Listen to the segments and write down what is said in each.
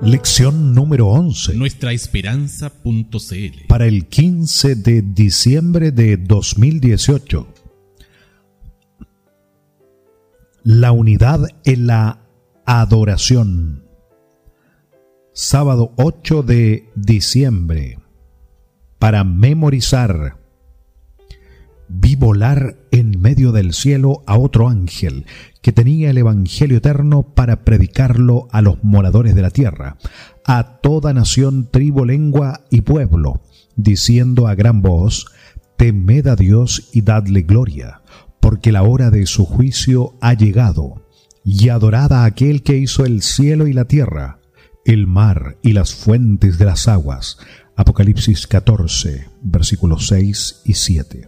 Lección número 11. Nuestraesperanza.cl. Para el 15 de diciembre de 2018. La unidad en la adoración. Sábado 8 de diciembre. Para memorizar. Vi volar en medio del cielo a otro ángel que tenía el Evangelio eterno para predicarlo a los moradores de la tierra, a toda nación, tribu, lengua y pueblo, diciendo a gran voz: temed a Dios y dadle gloria, porque la hora de su juicio ha llegado, y adorad a aquel que hizo el cielo y la tierra, el mar y las fuentes de las aguas. Apocalipsis 14, versículos 6 y 7.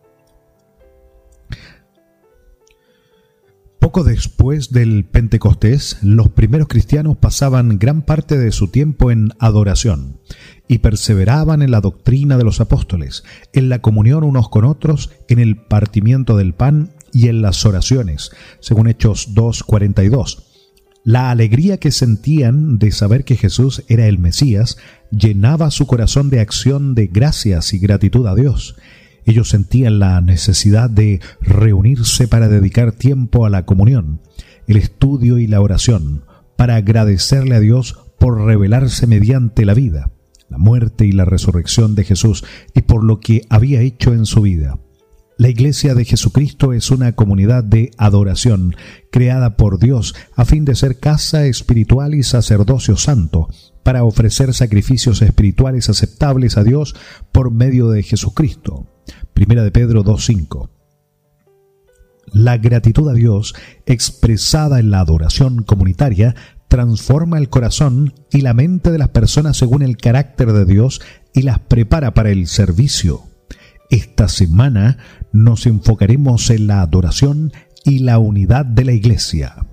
Poco después del Pentecostés, los primeros cristianos pasaban gran parte de su tiempo en adoración y perseveraban en la doctrina de los apóstoles, en la comunión unos con otros, en el partimiento del pan y en las oraciones, según Hechos 2:42. La alegría que sentían de saber que Jesús era el Mesías llenaba su corazón de acción de gracias y gratitud a Dios. Ellos sentían la necesidad de reunirse para dedicar tiempo a la comunión, el estudio y la oración, para agradecerle a Dios por revelarse mediante la vida, la muerte y la resurrección de Jesús y por lo que había hecho en su vida. La Iglesia de Jesucristo es una comunidad de adoración creada por Dios a fin de ser casa espiritual y sacerdocio santo, para ofrecer sacrificios espirituales aceptables a Dios por medio de Jesucristo. Primera de Pedro 2:5. La gratitud a Dios, expresada en la adoración comunitaria, transforma el corazón y la mente de las personas según el carácter de Dios y las prepara para el servicio. Esta semana nos enfocaremos en la adoración y la unidad de la Iglesia.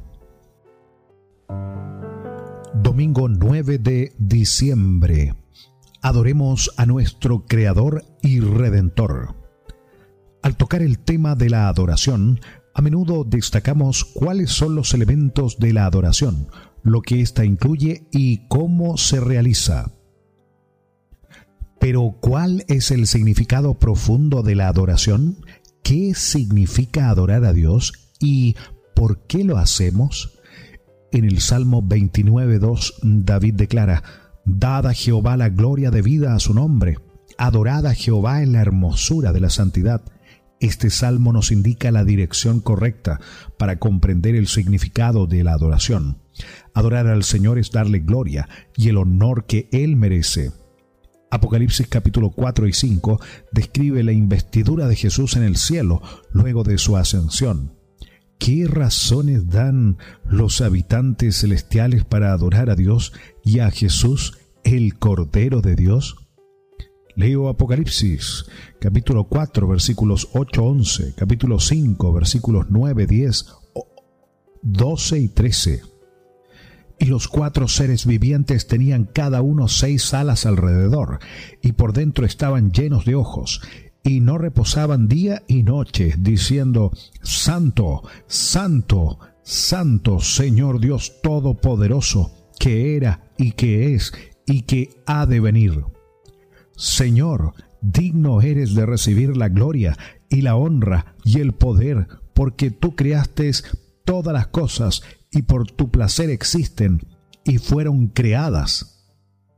Domingo 9 de diciembre. Adoremos a nuestro Creador y Redentor. Al tocar el tema de la adoración, a menudo destacamos cuáles son los elementos de la adoración, lo que ésta incluye y cómo se realiza. Pero, ¿cuál es el significado profundo de la adoración? ¿Qué significa adorar a Dios y por qué lo hacemos? En el Salmo 29:2, David declara: dad a Jehová la gloria debida a su nombre, adorad a Jehová en la hermosura de la santidad. Este salmo nos indica la dirección correcta para comprender el significado de la adoración. Adorar al Señor es darle gloria y el honor que Él merece. Apocalipsis capítulo 4 y 5 describe la investidura de Jesús en el cielo luego de su ascensión. ¿Qué razones dan los habitantes celestiales para adorar a Dios y a Jesús, el Cordero de Dios? Leo Apocalipsis, capítulo 4, versículos 8-11, capítulo 5, versículos 9, 10, 12 y 13. Y los 4 seres vivientes tenían cada uno 6 alas alrededor, y por dentro estaban llenos de ojos, y no reposaban día y noche, diciendo: Santo, Santo, Santo, Señor Dios Todopoderoso, que era y que es y que ha de venir. Señor, digno eres de recibir la gloria y la honra y el poder, porque tú creaste todas las cosas y por tu placer existen y fueron creadas.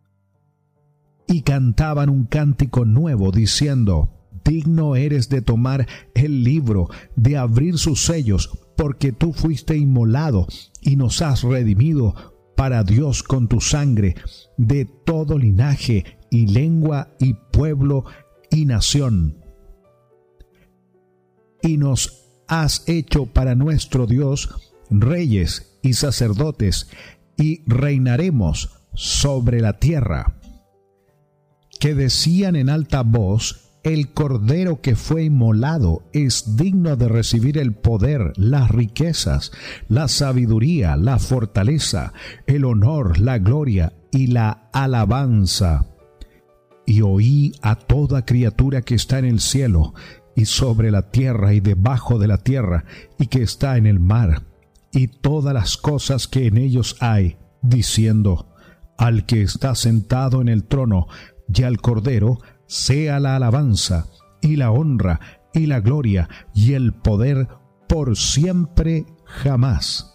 Y cantaban un cántico nuevo diciendo: digno eres de tomar el libro, de abrir sus sellos, porque tú fuiste inmolado y nos has redimido para Dios con tu sangre, de todo linaje y lengua y pueblo y nación. Y nos has hecho para nuestro Dios reyes y sacerdotes, y reinaremos sobre la tierra. Que decían en alta voz: el Cordero que fue inmolado es digno de recibir el poder, las riquezas, la sabiduría, la fortaleza, el honor, la gloria y la alabanza. Y oí a toda criatura que está en el cielo y sobre la tierra y debajo de la tierra y que está en el mar, y todas las cosas que en ellos hay, diciendo: al que está sentado en el trono y al Cordero, sea la alabanza y la honra y la gloria y el poder por siempre jamás.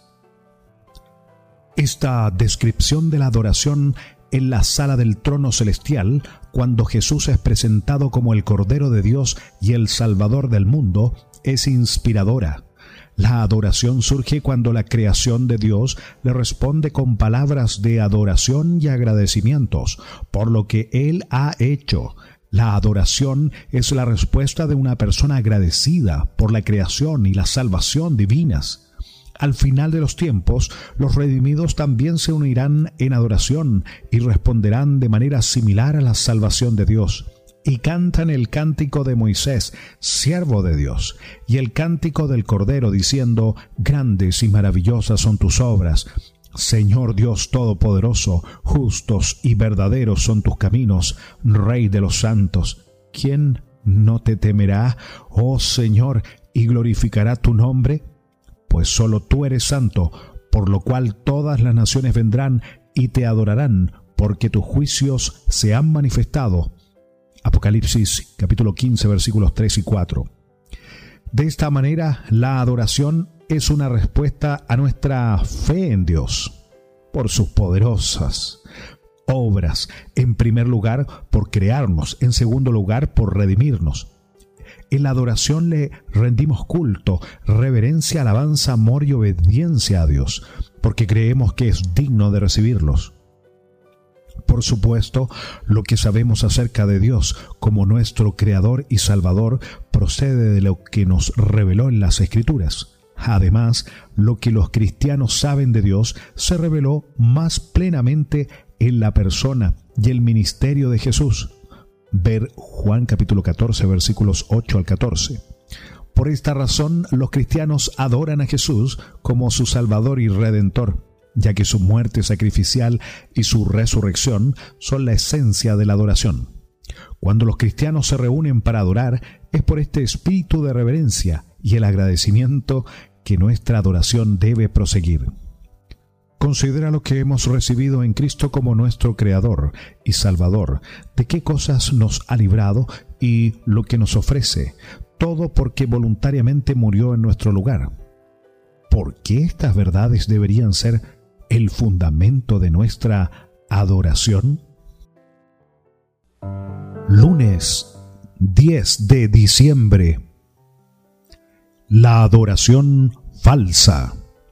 Esta descripción de la adoración en la sala del trono celestial, cuando Jesús es presentado como el Cordero de Dios y el Salvador del mundo, es inspiradora. La adoración surge cuando la creación de Dios le responde con palabras de adoración y agradecimientos por lo que Él ha hecho. La adoración es la respuesta de una persona agradecida por la creación y la salvación divinas. Al final de los tiempos, los redimidos también se unirán en adoración y responderán de manera similar a la salvación de Dios. Y cantan el cántico de Moisés, siervo de Dios, y el cántico del Cordero, diciendo: grandes y maravillosas son tus obras, Señor Dios Todopoderoso, justos y verdaderos son tus caminos, Rey de los santos. ¿Quién no te temerá, oh Señor, y glorificará tu nombre? Pues solo tú eres santo, por lo cual todas las naciones vendrán y te adorarán, porque tus juicios se han manifestado. Apocalipsis capítulo 15 versículos 3 y 4. De esta manera, la adoración es una respuesta a nuestra fe en Dios, por sus poderosas obras. En primer lugar, por crearnos. En segundo lugar, por redimirnos. En la adoración le rendimos culto, reverencia, alabanza, amor y obediencia a Dios, porque creemos que es digno de recibirlos. Por supuesto, lo que sabemos acerca de Dios como nuestro Creador y Salvador procede de lo que nos reveló en las Escrituras. Además, lo que los cristianos saben de Dios se reveló más plenamente en la persona y el ministerio de Jesús. Ver Juan capítulo 14 versículos 8 al 14. Por esta razón, los cristianos adoran a Jesús como su Salvador y Redentor, ya que su muerte sacrificial y su resurrección son la esencia de la adoración. Cuando los cristianos se reúnen para adorar, es por este espíritu de reverencia y el agradecimiento que nuestra adoración debe proseguir. Considera lo que hemos recibido en Cristo como nuestro Creador y Salvador, de qué cosas nos ha librado y lo que nos ofrece, todo porque voluntariamente murió en nuestro lugar. ¿Por qué estas verdades deberían ser el fundamento de nuestra adoración? Lunes 10 de diciembre. La adoración falsa.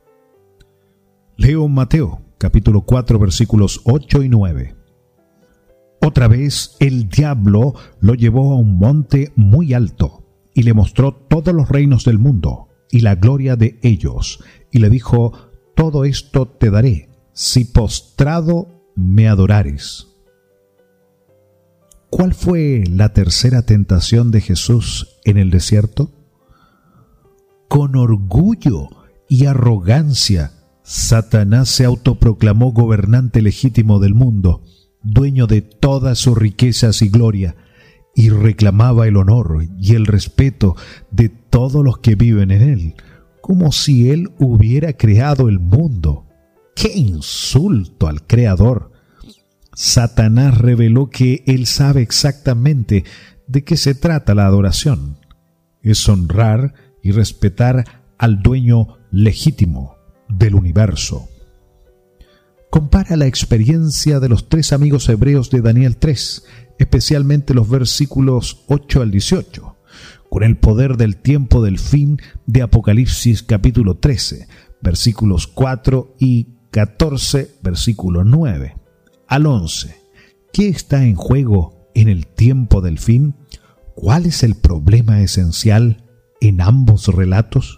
Leo Mateo, capítulo 4, versículos 8 y 9. Otra vez el diablo lo llevó a un monte muy alto y le mostró todos los reinos del mundo y la gloria de ellos, y le dijo: todo esto te daré, si postrado me adorares. ¿Cuál fue la tercera tentación de Jesús en el desierto? Con orgullo y arrogancia, Satanás se autoproclamó gobernante legítimo del mundo, dueño de todas sus riquezas y gloria, y reclamaba el honor y el respeto de todos los que viven en él, como si él hubiera creado el mundo. ¡Qué insulto al Creador! Satanás reveló que él sabe exactamente de qué se trata la adoración. Es honrar y respetar al dueño legítimo del universo. Compara la experiencia de los 3 amigos hebreos de Daniel 3, especialmente los versículos 8 al 18, con el poder del tiempo del fin de Apocalipsis capítulo 13, versículos 4 y 14, versículo 9 al 11. ¿Qué está en juego en el tiempo del fin? ¿Cuál es el problema esencial en ambos relatos?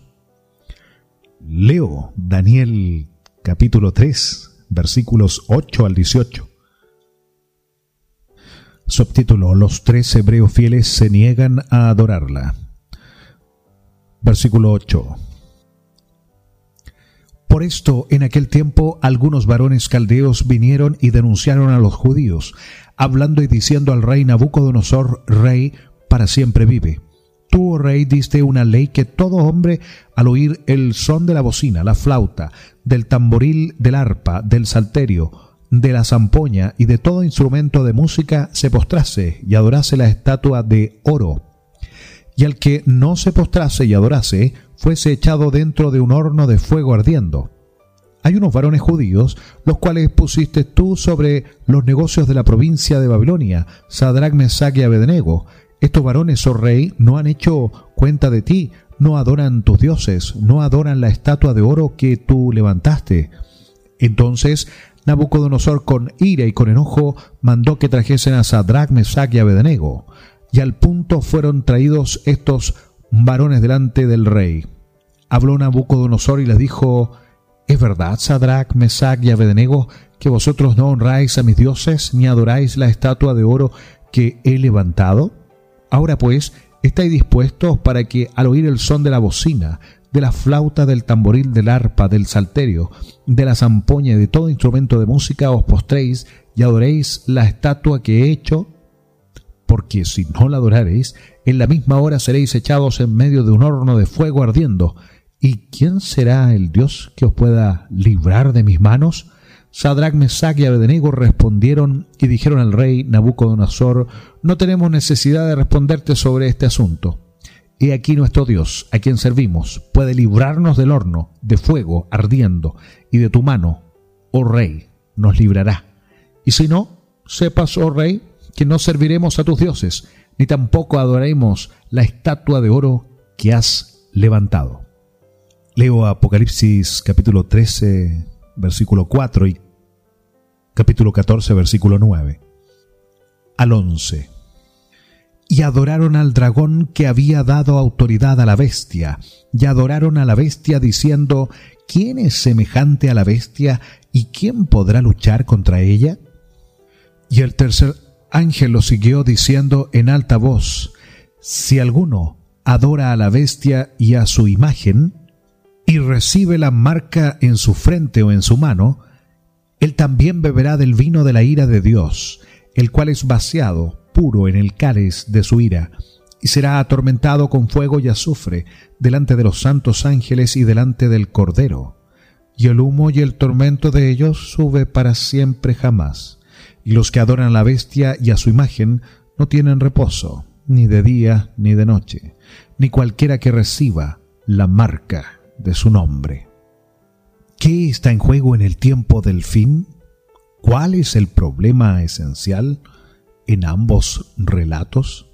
Leo Daniel capítulo 3, versículos 8 al 18. Subtítulo: Los 3 hebreos fieles se niegan a adorarla. Versículo 8. Por esto, en aquel tiempo, algunos varones caldeos vinieron y denunciaron a los judíos, hablando y diciendo al rey Nabucodonosor: Rey, para siempre vive. Tú, oh rey, diste una ley que todo hombre, al oír el son de la bocina, la flauta, del tamboril, del arpa, del salterio, de la zampoña y de todo instrumento de música se postrase y adorase la estatua de oro. Y al que no se postrase y adorase, fuese echado dentro de un horno de fuego ardiendo. Hay unos varones judíos, los cuales pusiste tú sobre los negocios de la provincia de Babilonia, Sadrach, Mesach y Abednego. Estos varones, oh rey, no han hecho cuenta de ti, no adoran tus dioses, no adoran la estatua de oro que tú levantaste. Entonces Nabucodonosor, con ira y con enojo, mandó que trajesen a Sadrach, Mesach y Abednego. Y al punto fueron traídos estos varones delante del rey. Habló Nabucodonosor y les dijo: ¿Es verdad, Sadrach, Mesach y Abednego, que vosotros no honráis a mis dioses, ni adoráis la estatua de oro que he levantado? Ahora pues, ¿estáis dispuestos para que, al oír el son de la bocina, de la flauta, del tamboril, del arpa, del salterio, de la zampoña y de todo instrumento de música, os postréis y adoréis la estatua que he hecho? Porque si no la adorareis, en la misma hora seréis echados en medio de un horno de fuego ardiendo. ¿Y quién será el Dios que os pueda librar de mis manos? Sadrach, Mesach y Abednego respondieron y dijeron al rey Nabucodonosor: no tenemos necesidad de responderte sobre este asunto. He aquí nuestro Dios, a quien servimos, puede librarnos del horno de fuego ardiendo, y de tu mano, oh rey, nos librará. Y si no, sepas, oh rey, que no serviremos a tus dioses, ni tampoco adoraremos la estatua de oro que has levantado. Leo Apocalipsis capítulo 13, versículo 4 y capítulo 14, versículo 9 al 11. Y adoraron al dragón que había dado autoridad a la bestia, y adoraron a la bestia diciendo: ¿quién es semejante a la bestia y quién podrá luchar contra ella? Y el tercer ángel lo siguió diciendo en alta voz: si alguno adora a la bestia y a su imagen, y recibe la marca en su frente o en su mano, él también beberá del vino de la ira de Dios, el cual es vaciado puro en el cáliz de su ira, y será atormentado con fuego y azufre delante de los santos ángeles y delante del Cordero. Y el humo y el tormento de ellos sube para siempre jamás. Y los que adoran a la bestia y a su imagen no tienen reposo, ni de día ni de noche, ni cualquiera que reciba la marca de su nombre. ¿Qué está en juego en el tiempo del fin? ¿Cuál es el problema esencial en ambos relatos?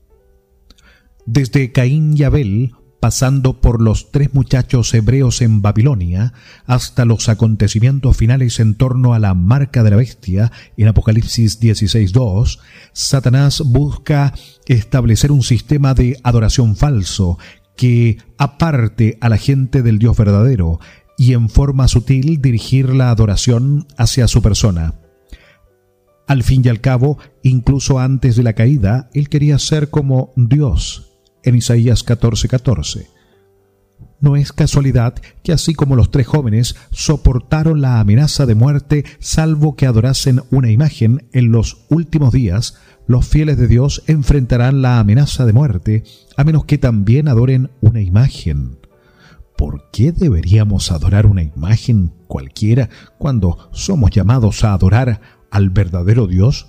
Desde Caín y Abel, pasando por los 3 muchachos hebreos en Babilonia, hasta los acontecimientos finales en torno a la marca de la bestia en Apocalipsis 16:2, Satanás busca establecer un sistema de adoración falso que aparte a la gente del Dios verdadero y en forma sutil dirigir la adoración hacia su persona. Al fin y al cabo, incluso antes de la caída, él quería ser como Dios, en Isaías 14:14. No es casualidad que así como los 3 jóvenes soportaron la amenaza de muerte salvo que adorasen una imagen, en los últimos días los fieles de Dios enfrentarán la amenaza de muerte a menos que también adoren una imagen. ¿Por qué deberíamos adorar una imagen cualquiera cuando somos llamados a adorar al verdadero Dios?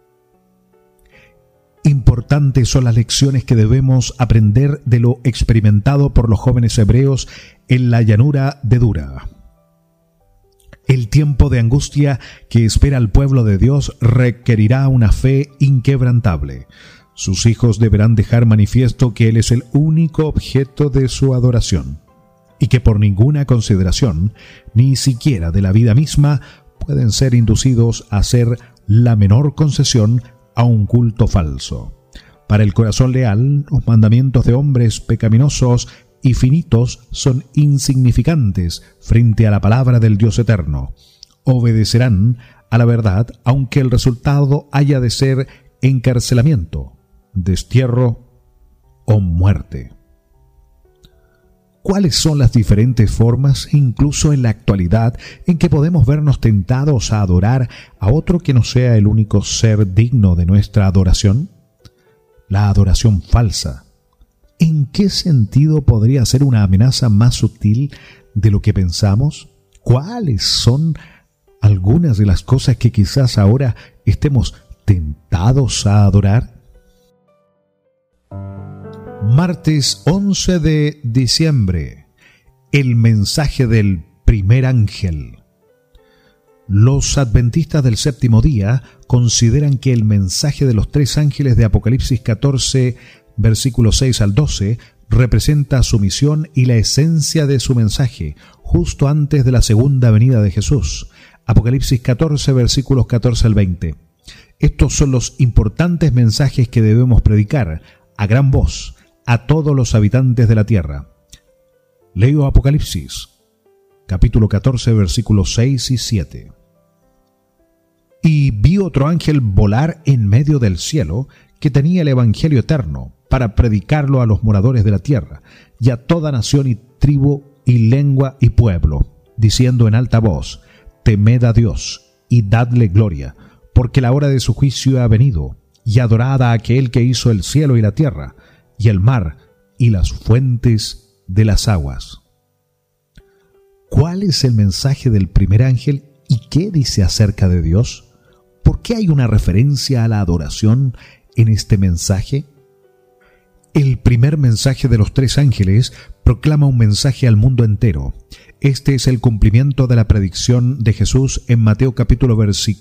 Importantes son las lecciones que debemos aprender de lo experimentado por los jóvenes hebreos en la llanura de Dura. El tiempo de angustia que espera al pueblo de Dios requerirá una fe inquebrantable. Sus hijos deberán dejar manifiesto que Él es el único objeto de su adoración, y que por ninguna consideración, ni siquiera de la vida misma, pueden ser inducidos a hacer la menor concesión a un culto falso. Para el corazón leal, los mandamientos de hombres pecaminosos y finitos son insignificantes frente a la palabra del Dios eterno. Obedecerán a la verdad, aunque el resultado haya de ser encarcelamiento, destierro o muerte. ¿Cuáles son las diferentes formas, incluso en la actualidad, en que podemos vernos tentados a adorar a otro que no sea el único ser digno de nuestra adoración? La adoración falsa. ¿En qué sentido podría ser una amenaza más sutil de lo que pensamos? ¿Cuáles son algunas de las cosas que quizás ahora estemos tentados a adorar? Martes 11 de diciembre. El mensaje del primer ángel. Los adventistas del séptimo día consideran que el mensaje de los tres ángeles de Apocalipsis 14, versículos 6 al 12, representa su misión y la esencia de su mensaje, justo antes de la segunda venida de Jesús. Apocalipsis 14, versículos 14 al 20. Estos son los importantes mensajes que debemos predicar a gran voz a todos los habitantes de la tierra. Leo Apocalipsis, capítulo 14, versículos 6 y 7. Y vi otro ángel volar en medio del cielo, que tenía el evangelio eterno, para predicarlo a los moradores de la tierra, y a toda nación y tribu y lengua y pueblo, diciendo en alta voz: Temed a Dios, y dadle gloria, porque la hora de su juicio ha venido, y adorad a aquel que hizo el cielo y la tierra, y el mar, y las fuentes de las aguas. ¿Cuál es el mensaje del primer ángel y qué dice acerca de Dios? ¿Por qué hay una referencia a la adoración en este mensaje? El primer mensaje de los tres ángeles proclama un mensaje al mundo entero. Este es el cumplimiento de la predicción de Jesús en Mateo capítulo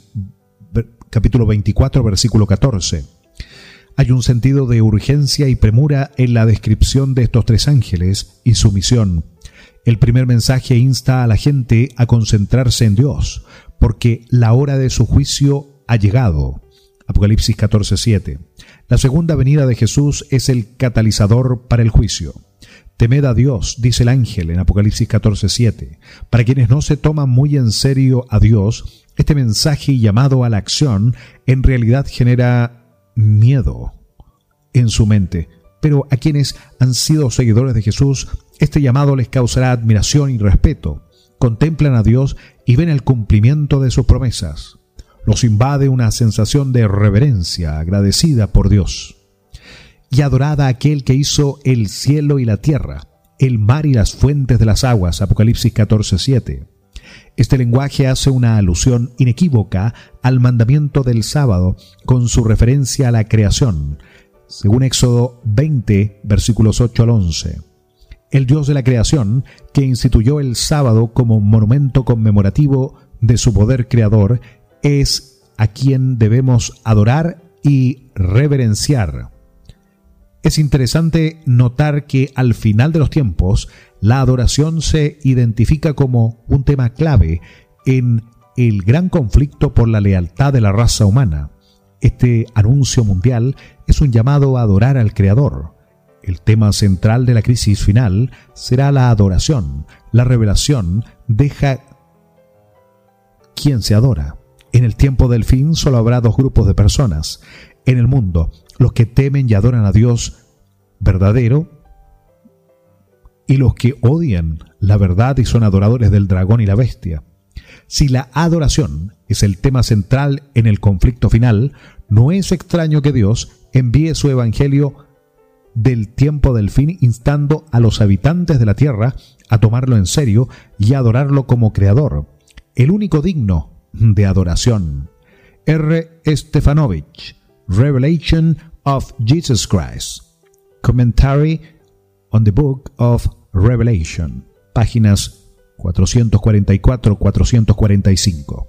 24, versículo 14. Hay un sentido de urgencia y premura en la descripción de estos tres ángeles y su misión. El primer mensaje insta a la gente a concentrarse en Dios, porque la hora de su juicio ha llegado. Apocalipsis 14:7. La segunda venida de Jesús es el catalizador para el juicio. Temed a Dios, dice el ángel en Apocalipsis 14:7. Para quienes no se toman muy en serio a Dios, este mensaje y llamado a la acción en realidad genera miedo en su mente, pero a quienes han sido seguidores de Jesús, este llamado les causará admiración y respeto. Contemplan a Dios y ven el cumplimiento de sus promesas. Los invade una sensación de reverencia agradecida por Dios. Y adorad a aquel que hizo el cielo y la tierra, el mar y las fuentes de las aguas. Apocalipsis 14:7. Este lenguaje hace una alusión inequívoca al mandamiento del sábado con su referencia a la creación, según Éxodo 20, versículos 8 al 11. El Dios de la creación, que instituyó el sábado como monumento conmemorativo de su poder creador, es a quien debemos adorar y reverenciar. Es interesante notar que al final de los tiempos, la adoración se identifica como un tema clave en el gran conflicto por la lealtad de la raza humana. Este anuncio mundial es un llamado a adorar al Creador. El tema central de la crisis final será la adoración. La revelación deja quién se adora. En el tiempo del fin solo habrá dos grupos de personas en el mundo: los que temen y adoran a Dios verdadero y los que odian la verdad y son adoradores del dragón y la bestia. Si la adoración es el tema central en el conflicto final, no es extraño que Dios envíe su evangelio del tiempo del fin, instando a los habitantes de la tierra a tomarlo en serio y a adorarlo como creador, el único digno de adoración. R. Stefanovich, Revelation of Jesus Christ, Commentary on the Book of Revelation, páginas 444-445.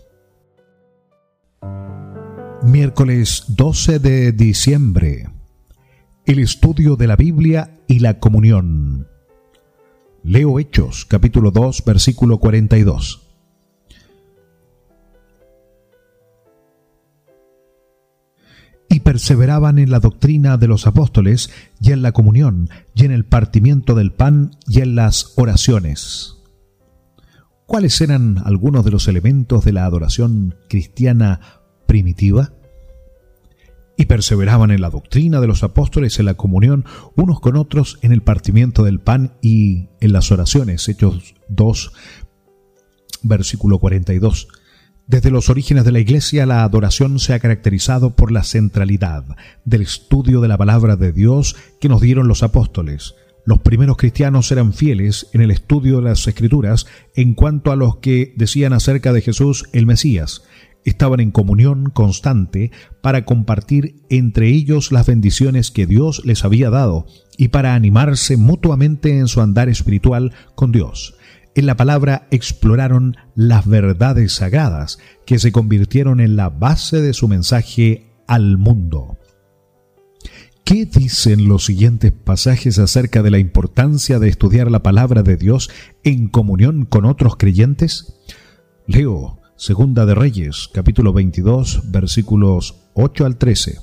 Miércoles 12 de diciembre. El estudio de la Biblia y la comunión. Leo Hechos, capítulo 2, versículo 42. Y perseveraban en la doctrina de los apóstoles, y en la comunión, y en el partimiento del pan, y en las oraciones. ¿Cuáles eran algunos de los elementos de la adoración cristiana primitiva? Y perseveraban en la doctrina de los apóstoles, en la comunión unos con otros, en el partimiento del pan y en las oraciones. Hechos 2, versículo 42. Desde los orígenes de la Iglesia, la adoración se ha caracterizado por la centralidad del estudio de la palabra de Dios que nos dieron los apóstoles. Los primeros cristianos eran fieles en el estudio de las Escrituras en cuanto a los que decían acerca de Jesús el Mesías. Estaban en comunión constante para compartir entre ellos las bendiciones que Dios les había dado y para animarse mutuamente en su andar espiritual con Dios. En la palabra exploraron las verdades sagradas que se convirtieron en la base de su mensaje al mundo. ¿Qué dicen los siguientes pasajes acerca de la importancia de estudiar la palabra de Dios en comunión con otros creyentes? Leo Segunda de Reyes, capítulo 22, versículos 8 al 13.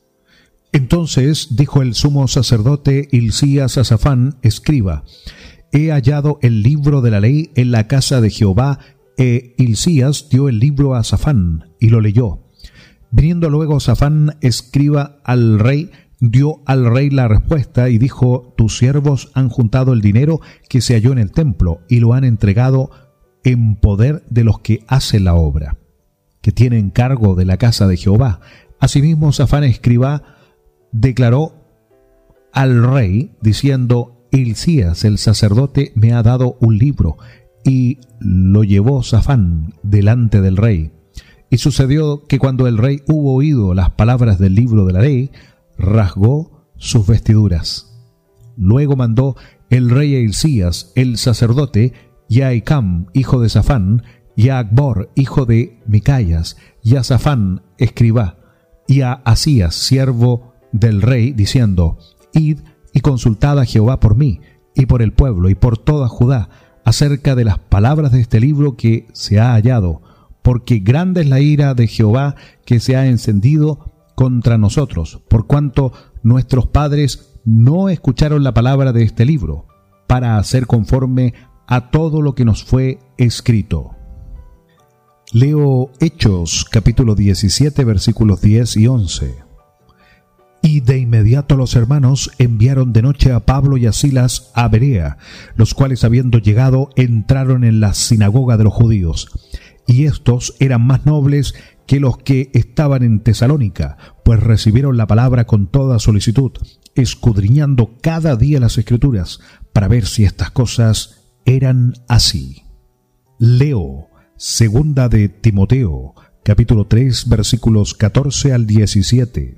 Entonces dijo el sumo sacerdote Hilcías a Safán, escriba: He hallado el libro de la ley en la casa de Jehová. Hilcías dio el libro a Safán y lo leyó. Viniendo luego Safán, escriba, al rey, dio al rey la respuesta y dijo: Tus siervos han juntado el dinero que se halló en el templo y lo han entregado en poder de los que hacen la obra, que tienen cargo de la casa de Jehová. Asimismo Safán escriba declaró al rey diciendo: Hilcías el sacerdote me ha dado un libro. Y lo llevó Safán delante del rey. Y sucedió que cuando el rey hubo oído las palabras del libro de la ley, rasgó sus vestiduras. Luego mandó el rey a Hilcías el sacerdote, y a Ahicam hijo de Safán, y a Acbor hijo de Micayas, y a Safán escriba, y a Asías siervo del rey, diciendo: Id y consultad a Jehová por mí, y por el pueblo, y por toda Judá, acerca de las palabras de este libro que se ha hallado, porque grande es la ira de Jehová que se ha encendido contra nosotros, por cuanto nuestros padres no escucharon la palabra de este libro, para hacer conforme a todo lo que nos fue escrito. Leo Hechos, capítulo 17, versículos 10 y 11. Y de inmediato los hermanos enviaron de noche a Pablo y a Silas a Berea, los cuales habiendo llegado entraron en la sinagoga de los judíos. Y estos eran más nobles que los que estaban en Tesalónica, pues recibieron la palabra con toda solicitud, escudriñando cada día las Escrituras, para ver si estas cosas eran así. Leo Segunda de Timoteo, capítulo 3, versículos 14 al 17.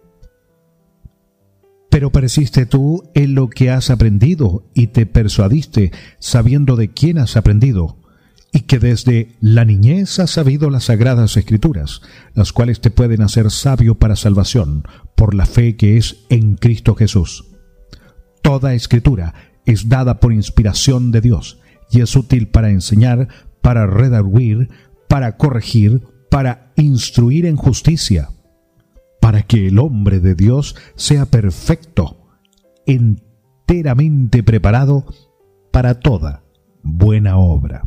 Pero pereciste tú en lo que has aprendido y te persuadiste, sabiendo de quién has aprendido, y que desde la niñez has sabido las sagradas Escrituras, las cuales te pueden hacer sabio para salvación, por la fe que es en Cristo Jesús. Toda Escritura es dada por inspiración de Dios, y es útil para enseñar, para redarguir, para corregir, para instruir en justicia, para que el hombre de Dios sea perfecto, enteramente preparado para toda buena obra.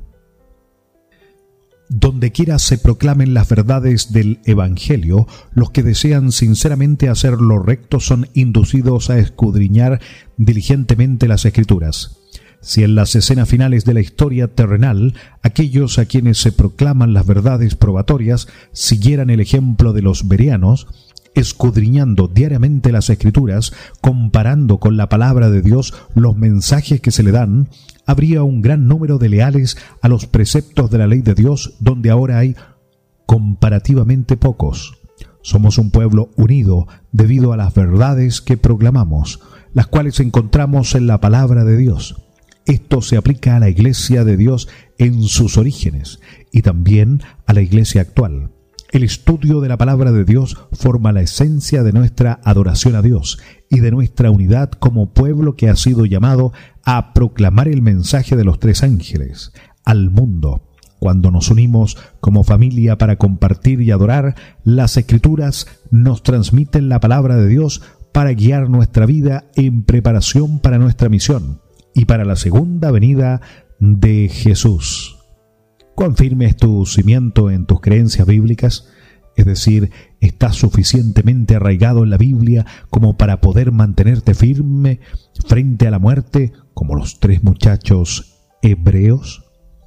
Donde quiera se proclamen las verdades del Evangelio, los que desean sinceramente hacer lo recto son inducidos a escudriñar diligentemente las Escrituras. Si en las escenas finales de la historia terrenal, aquellos a quienes se proclaman las verdades probatorias siguieran el ejemplo de los bereanos, escudriñando diariamente las Escrituras, comparando con la palabra de Dios los mensajes que se le dan, habría un gran número de leales a los preceptos de la ley de Dios, donde ahora hay comparativamente pocos. Somos un pueblo unido debido a las verdades que proclamamos, las cuales encontramos en la palabra de Dios. Esto se aplica a la Iglesia de Dios en sus orígenes y también a la Iglesia actual. El estudio de la palabra de Dios forma la esencia de nuestra adoración a Dios y de nuestra unidad como pueblo que ha sido llamado a proclamar el mensaje de los tres ángeles al mundo. Cuando nos unimos como familia para compartir y adorar, las Escrituras nos transmiten la palabra de Dios para guiar nuestra vida en preparación para nuestra misión y para la segunda venida de Jesús. ¿Cuán firme es tu cimiento en tus creencias bíblicas? Es decir, ¿estás suficientemente arraigado en la Biblia como para poder mantenerte firme frente a la muerte, como los tres muchachos hebreos?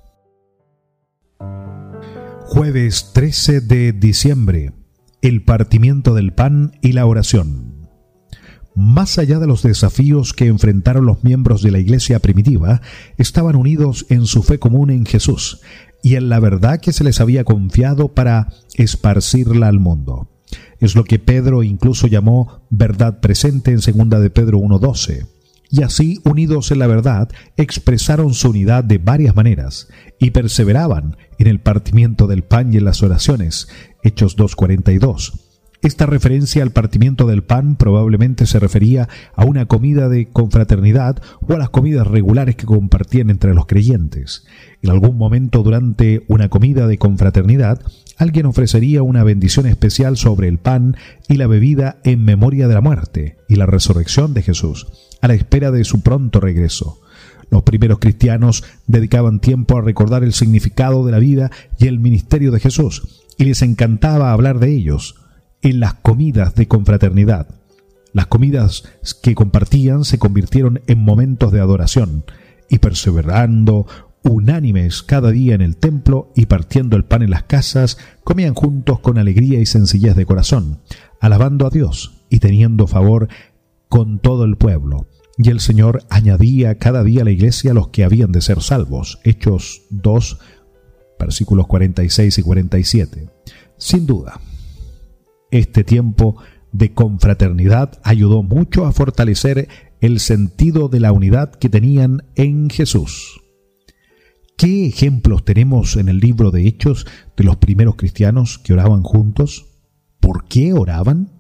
Jueves 13 de diciembre, el partimiento del pan y la oración. Más allá de los desafíos que enfrentaron los miembros de la iglesia primitiva, estaban unidos en su fe común en Jesús y en la verdad que se les había confiado para esparcirla al mundo. Es lo que Pedro incluso llamó verdad presente en 2 de Pedro 1:12. Y así, unidos en la verdad, expresaron su unidad de varias maneras y perseveraban en el partimiento del pan y en las oraciones. Hechos 2:42. Esta referencia al partimiento del pan probablemente se refería a una comida de confraternidad o a las comidas regulares que compartían entre los creyentes. En algún momento durante una comida de confraternidad, alguien ofrecería una bendición especial sobre el pan y la bebida en memoria de la muerte y la resurrección de Jesús, a la espera de su pronto regreso. Los primeros cristianos dedicaban tiempo a recordar el significado de la vida y el ministerio de Jesús, y les encantaba hablar de ellos en las comidas de confraternidad. Las comidas que compartían se convirtieron en momentos de adoración, y perseverando unánimes cada día en el templo y partiendo el pan en las casas, comían juntos con alegría y sencillez de corazón, alabando a Dios y teniendo favor con todo el pueblo. Y el Señor añadía cada día a la iglesia los que habían de ser salvos. Hechos 2, versículos 46 y 47. Sin duda, este tiempo de confraternidad ayudó mucho a fortalecer el sentido de la unidad que tenían en Jesús. ¿Qué ejemplos tenemos en el libro de Hechos de los primeros cristianos que oraban juntos? ¿Por qué oraban?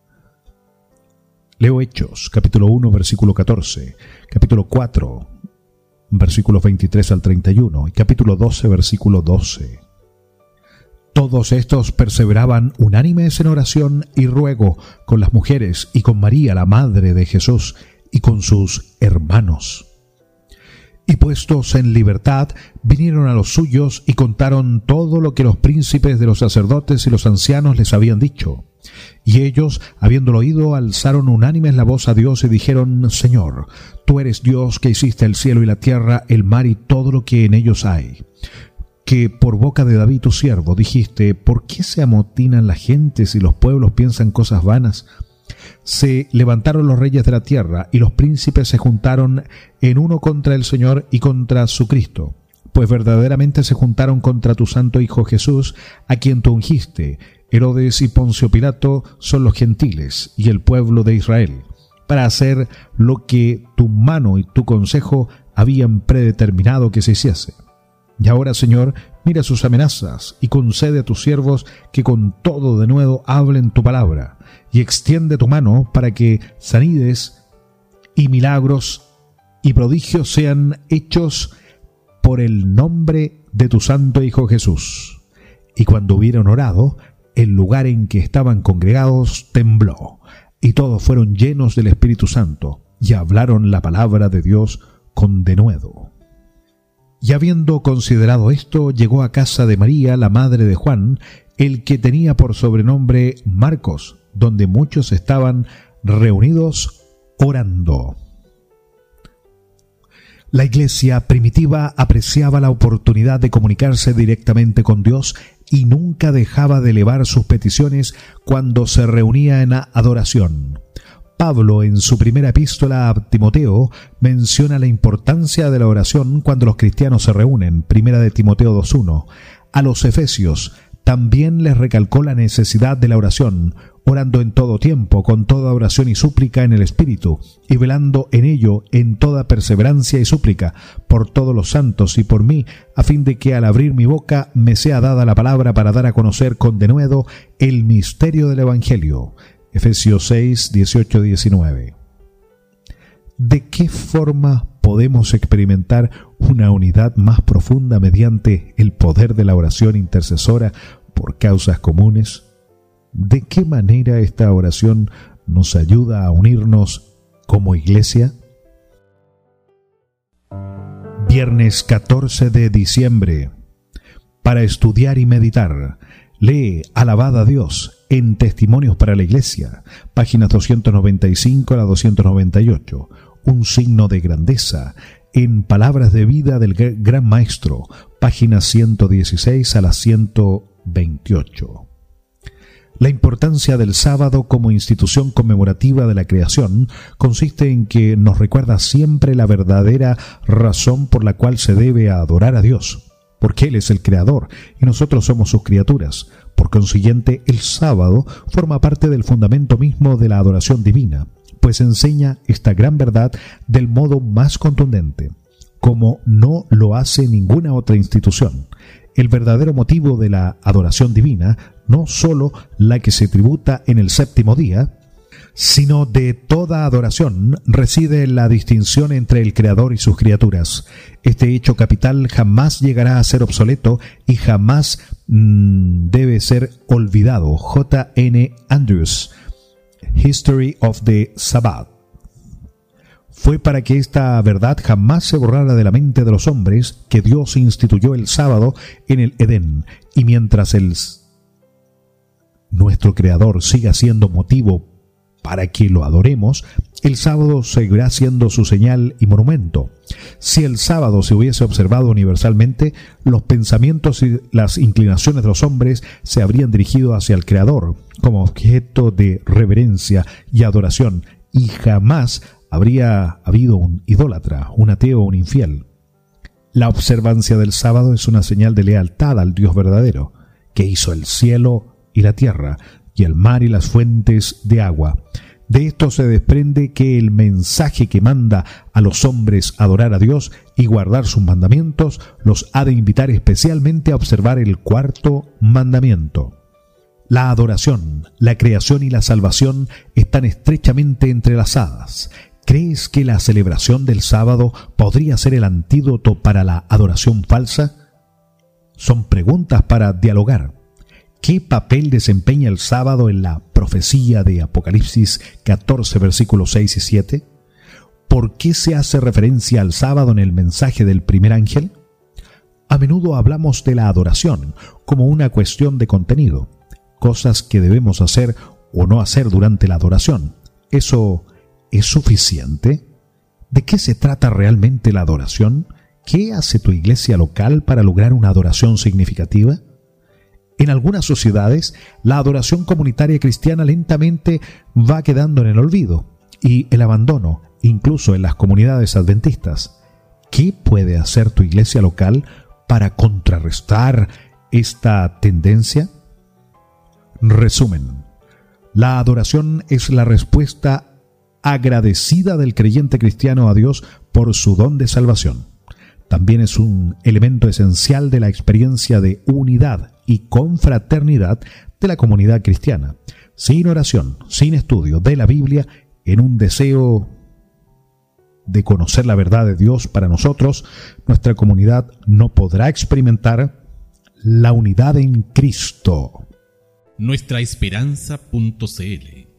Leo Hechos, capítulo 1, versículo 14, capítulo 4, versículos 23 al 31 y capítulo 12, versículo 12. Todos estos perseveraban unánimes en oración y ruego con las mujeres y con María, la madre de Jesús, y con sus hermanos. Y puestos en libertad, vinieron a los suyos y contaron todo lo que los príncipes de los sacerdotes y los ancianos les habían dicho. Y ellos, habiéndolo oído, alzaron unánimes la voz a Dios y dijeron: Señor, tú eres Dios que hiciste el cielo y la tierra, el mar y todo lo que en ellos hay. Que por boca de David tu siervo dijiste: ¿por qué se amotinan las gentes y los pueblos piensan cosas vanas? Se levantaron los reyes de la tierra y los príncipes se juntaron en uno contra el Señor y contra su Cristo, pues verdaderamente se juntaron contra tu santo Hijo Jesús, a quien tú ungiste. Herodes y Poncio Pilato son los gentiles y el pueblo de Israel, para hacer lo que tu mano y tu consejo habían predeterminado que se hiciese. Y ahora, Señor, mira sus amenazas y concede a tus siervos que con todo de nuevo hablen tu palabra, y extiende tu mano para que sanidades y milagros y prodigios sean hechos por el nombre de tu santo Hijo Jesús. Y cuando hubieron orado, el lugar en que estaban congregados tembló, y todos fueron llenos del Espíritu Santo, y hablaron la palabra de Dios con denuedo. Y habiendo considerado esto, llegó a casa de María, la madre de Juan, el que tenía por sobrenombre Marcos, donde muchos estaban reunidos orando. La iglesia primitiva apreciaba la oportunidad de comunicarse directamente con Dios y nunca dejaba de elevar sus peticiones cuando se reunía en adoración. Pablo, en su primera epístola a Timoteo, menciona la importancia de la oración cuando los cristianos se reúnen, 1 de Timoteo 2:1. A los efesios también les recalcó la necesidad de la oración, orando en todo tiempo, con toda oración y súplica en el Espíritu, y velando en ello en toda perseverancia y súplica, por todos los santos y por mí, a fin de que al abrir mi boca me sea dada la palabra para dar a conocer con denuedo el misterio del Evangelio. Efesios 6, 18, 19. ¿De qué forma podemos experimentar una unidad más profunda mediante el poder de la oración intercesora por causas comunes? ¿De qué manera esta oración nos ayuda a unirnos como iglesia? Viernes 14 de diciembre. Para estudiar y meditar, lee Alabad a Dios en Testimonios para la Iglesia, páginas 295 a la 298. Un signo de grandeza, en Palabras de Vida del Gran Maestro, páginas 116 a la 128. La importancia del sábado como institución conmemorativa de la creación consiste en que nos recuerda siempre la verdadera razón por la cual se debe adorar a Dios, porque Él es el Creador y nosotros somos sus criaturas. Por consiguiente, el sábado forma parte del fundamento mismo de la adoración divina, pues enseña esta gran verdad del modo más contundente, como no lo hace ninguna otra institución. El verdadero motivo de la adoración divina, no sólo la que se tributa en el séptimo día, sino de toda adoración, reside en la distinción entre el Creador y sus criaturas. Este hecho capital jamás llegará a ser obsoleto y jamás debe ser olvidado. J. N. Andrews, History of the Sabbath. Fue para que esta verdad jamás se borrara de la mente de los hombres que Dios instituyó el sábado en el Edén, y mientras nuestro Creador siga siendo motivo para que lo adoremos, el sábado seguirá siendo su señal y monumento. Si el sábado se hubiese observado universalmente, los pensamientos y las inclinaciones de los hombres se habrían dirigido hacia el Creador como objeto de reverencia y adoración, y jamás habría habido un idólatra, un ateo o un infiel. La observancia del sábado es una señal de lealtad al Dios verdadero, que hizo el cielo y la tierra, y el mar y las fuentes de agua. De esto se desprende que el mensaje que manda a los hombres a adorar a Dios y guardar sus mandamientos los ha de invitar especialmente a observar el cuarto mandamiento. La adoración, la creación y la salvación están estrechamente entrelazadas. ¿Crees que la celebración del sábado podría ser el antídoto para la adoración falsa? Son preguntas para dialogar. ¿Qué papel desempeña el sábado en la profecía de Apocalipsis 14, versículos 6 y 7? ¿Por qué se hace referencia al sábado en el mensaje del primer ángel? A menudo hablamos de la adoración como una cuestión de contenido, cosas que debemos hacer o no hacer durante la adoración. ¿Eso es suficiente? ¿De qué se trata realmente la adoración? ¿Qué hace tu iglesia local para lograr una adoración significativa? En algunas sociedades, la adoración comunitaria cristiana lentamente va quedando en el olvido y el abandono, incluso en las comunidades adventistas. ¿Qué puede hacer tu iglesia local para contrarrestar esta tendencia? Resumen: la adoración es la respuesta agradecida del creyente cristiano a Dios por su don de salvación. También es un elemento esencial de la experiencia de unidad y confraternidad de la comunidad cristiana. Sin oración, sin estudio de la Biblia, en un deseo de conocer la verdad de Dios para nosotros, nuestra comunidad no podrá experimentar la unidad en Cristo. Nuestraesperanza.cl